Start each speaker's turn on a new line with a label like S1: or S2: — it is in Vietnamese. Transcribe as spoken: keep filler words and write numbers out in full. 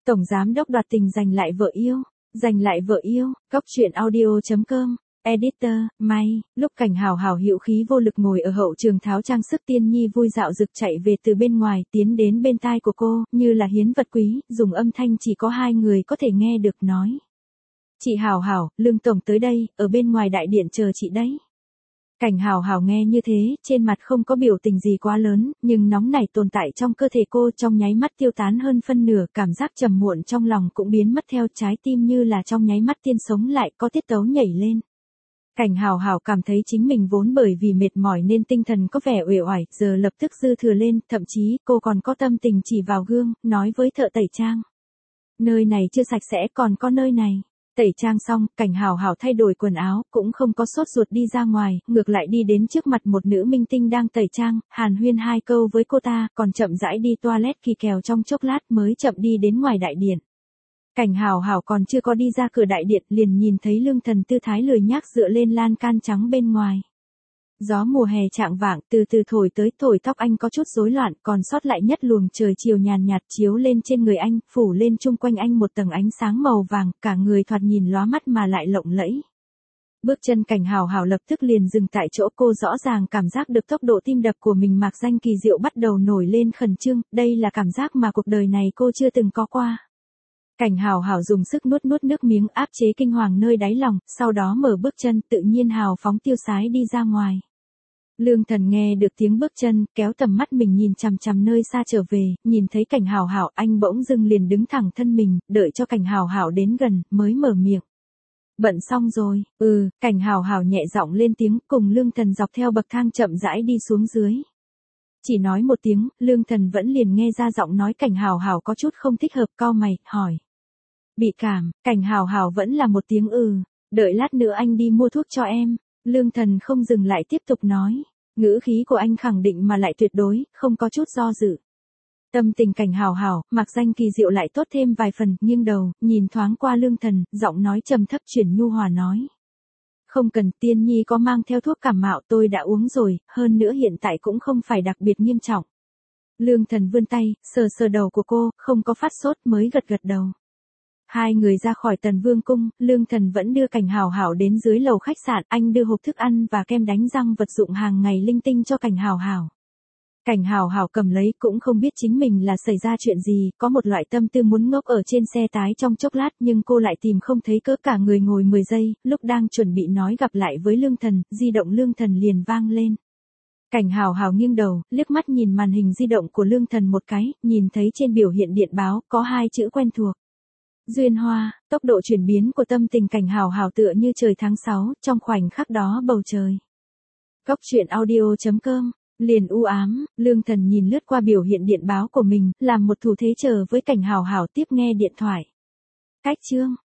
S1: Tổng giám đốc đoạt tình giành lại vợ yêu, giành lại vợ yêu, góc truyện audio.com, editor, May, lúc Cảnh Hào Hào hữu khí vô lực ngồi ở hậu trường tháo trang sức Tiên Nhi vui dạo rực chạy về từ bên ngoài tiến đến bên tai của cô, như là hiến vật quý, dùng âm thanh chỉ có hai người có thể nghe được nói. Chị Hào Hào, Lương Tổng tới đây, ở bên ngoài đại điện chờ chị đấy. Cảnh Hào Hào nghe như thế, trên mặt không có biểu tình gì quá lớn, nhưng nóng nảy tồn tại trong cơ thể cô trong nháy mắt tiêu tán hơn phân nửa, cảm giác trầm muộn trong lòng cũng biến mất theo, trái tim như là trong nháy mắt tiên sống lại, có tiết tấu nhảy lên. Cảnh Hào Hào cảm thấy chính mình vốn bởi vì mệt mỏi nên tinh thần có vẻ uể oải, giờ lập tức dư thừa lên, thậm chí cô còn có tâm tình chỉ vào gương, nói với thợ tẩy trang. Nơi này chưa sạch sẽ, còn có nơi này. Tẩy trang xong, Cảnh Hào Hào thay đổi quần áo, cũng không có sốt ruột đi ra ngoài, ngược lại đi đến trước mặt một nữ minh tinh đang tẩy trang, hàn huyên hai câu với cô ta, còn chậm rãi đi toilet kỳ kèo trong chốc lát mới chậm đi đến ngoài đại điện. Cảnh Hào Hào còn chưa có đi ra cửa đại điện liền nhìn thấy Lương Thần tư thái lười nhác dựa lên lan can trắng bên ngoài. Gió mùa hè chạng vạng từ từ thổi tới, thổi tóc anh có chút rối loạn, còn sót lại nhất luồng trời chiều nhàn nhạt chiếu lên trên người anh, phủ lên chung quanh anh một tầng ánh sáng màu vàng, cả người thoạt nhìn lóa mắt mà lại lộng lẫy. Bước chân Cảnh Hào Hào lập tức liền dừng tại chỗ, cô rõ ràng cảm giác được tốc độ tim đập của mình mạc danh kỳ diệu bắt đầu nổi lên khẩn trương, đây là cảm giác mà cuộc đời này cô chưa từng có qua. Cảnh Hào Hào dùng sức nuốt nuốt nước miếng áp chế kinh hoàng nơi đáy lòng, sau đó mở bước chân tự nhiên hào phóng tiêu sái đi ra ngoài. Lương Thần nghe được tiếng bước chân, kéo tầm mắt mình nhìn chằm chằm nơi xa trở về, nhìn thấy Cảnh Hào Hào, anh bỗng dưng liền đứng thẳng thân mình, đợi cho Cảnh Hào Hào đến gần, mới mở miệng. Bận xong rồi, ừ, Cảnh Hào Hào nhẹ giọng lên tiếng, cùng Lương Thần dọc theo bậc thang chậm rãi đi xuống dưới. Chỉ nói một tiếng, Lương Thần vẫn liền nghe ra giọng nói Cảnh Hào Hào có chút không thích hợp, cau mày, hỏi. Bị cảm, Cảnh Hào Hào vẫn là một tiếng ừ, đợi lát nữa anh đi mua thuốc cho em. Lương Thần không dừng lại tiếp tục nói, ngữ khí của anh khẳng định mà lại tuyệt đối, không có chút do dự. Tâm tình Cảnh Hào Hào, mặc danh kỳ diệu lại tốt thêm vài phần, nghiêng đầu, nhìn thoáng qua Lương Thần, giọng nói trầm thấp chuyển nhu hòa nói. Không cần, Tiên Nhi có mang theo thuốc cảm mạo tôi đã uống rồi, hơn nữa hiện tại cũng không phải đặc biệt nghiêm trọng. Lương Thần vươn tay, sờ sờ đầu của cô, không có phát sốt mới gật gật đầu. Hai người ra khỏi Tần Vương cung, Lương Thần vẫn đưa Cảnh Hào Hào đến dưới lầu khách sạn, anh đưa hộp thức ăn và kem đánh răng vật dụng hàng ngày linh tinh cho Cảnh Hào Hào. Cảnh Hào Hào cầm lấy cũng không biết chính mình là xảy ra chuyện gì, có một loại tâm tư muốn ngốc ở trên xe tái trong chốc lát nhưng cô lại tìm không thấy cỡ cả người ngồi mười giây, lúc đang chuẩn bị nói gặp lại với Lương Thần, di động Lương Thần liền vang lên. Cảnh Hào Hào nghiêng đầu, liếc mắt nhìn màn hình di động của Lương Thần một cái, nhìn thấy trên biểu hiện điện báo có hai chữ quen thuộc. Duyên Hoa, tốc độ chuyển biến của tâm tình Cảnh Hào Hào tựa như trời tháng sáu, trong khoảnh khắc đó bầu trời. Góc truyện audio.com, liền u ám, Lương Thần nhìn lướt qua biểu hiện điện báo của mình, làm một thủ thế chờ với Cảnh Hào Hào tiếp nghe điện thoại. Cách chương.